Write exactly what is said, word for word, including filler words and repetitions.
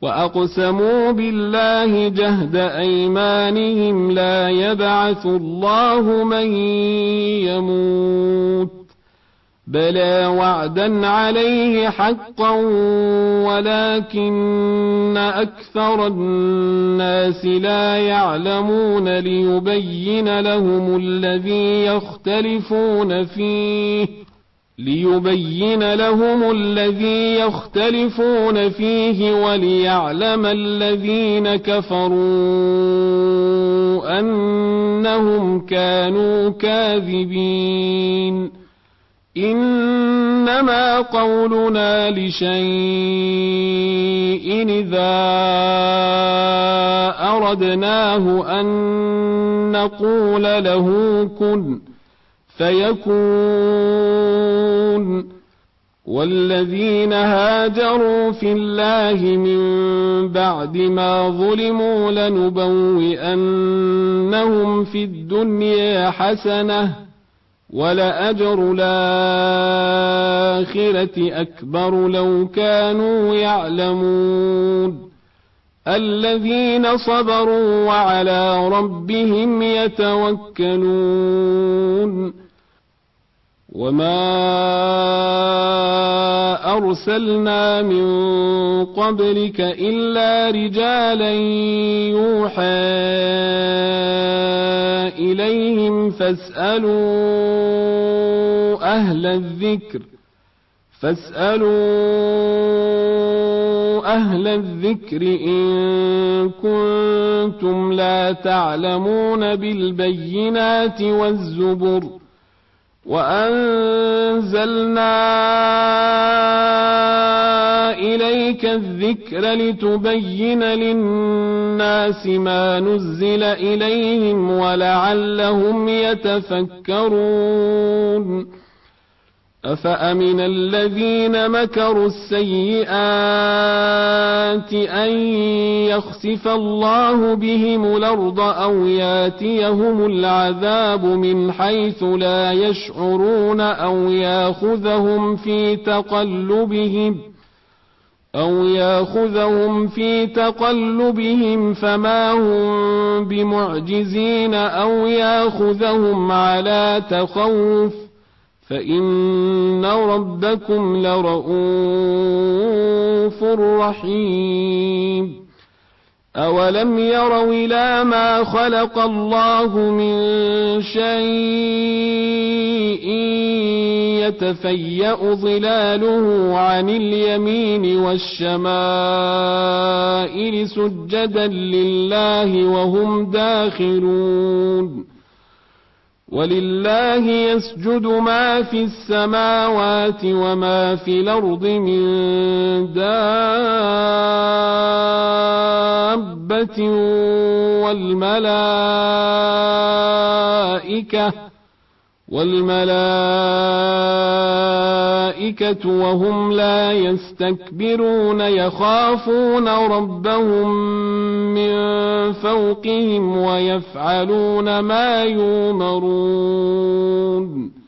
وأقسموا بالله جهد أيمانهم لا يبعث الله من يموت بلى وعدا عليه حقا ولكن أكثر الناس لا يعلمون ليبين لهم الذي يختلفون فيه ليبين لهم الذي يختلفون فيه وليعلم الذين كفروا أنهم كانوا كاذبين إنما قولنا لشيء إذا أردناه أن نقول له كن فيكون والذين هاجروا في الله من بعد ما ظلموا لنبوئنهم في الدنيا حسنة ولأجر الآخرة أكبر لو كانوا يعلمون الذين صبروا وعلى ربهم يتوكلون وما أرسلنا من قبلك إلا رجالا يوحى إليهم فاسألوا أهل الذكر فاسألوا أهل الذكر إن كنتم لا تعلمون بالبينات والزبر وأنزلنا إليك الذكر لتبين للناس ما نزل إليهم ولعلهم يتفكرون أفأمن الذين مكروا السيئات أن يخسف الله بهم الأرض أو ياتيهم العذاب من حيث لا يشعرون أو ياخذهم في تقلبهم أو ياخذهم في تقلبهم فما هم بمعجزين أو ياخذهم على تخوف فإن ربكم لرؤوف رحيم أولم يروا إلى ما خلق الله من شيء يتفيأ ظلاله عن اليمين والشمائل سجدا لله وهم داخرون ولله يسجد ما في السماوات وما في الأرض من دابة والملائكة والملائكة وهم لا يستكبرون يخافون ربهم من فوقهم ويفعلون ما يؤمرون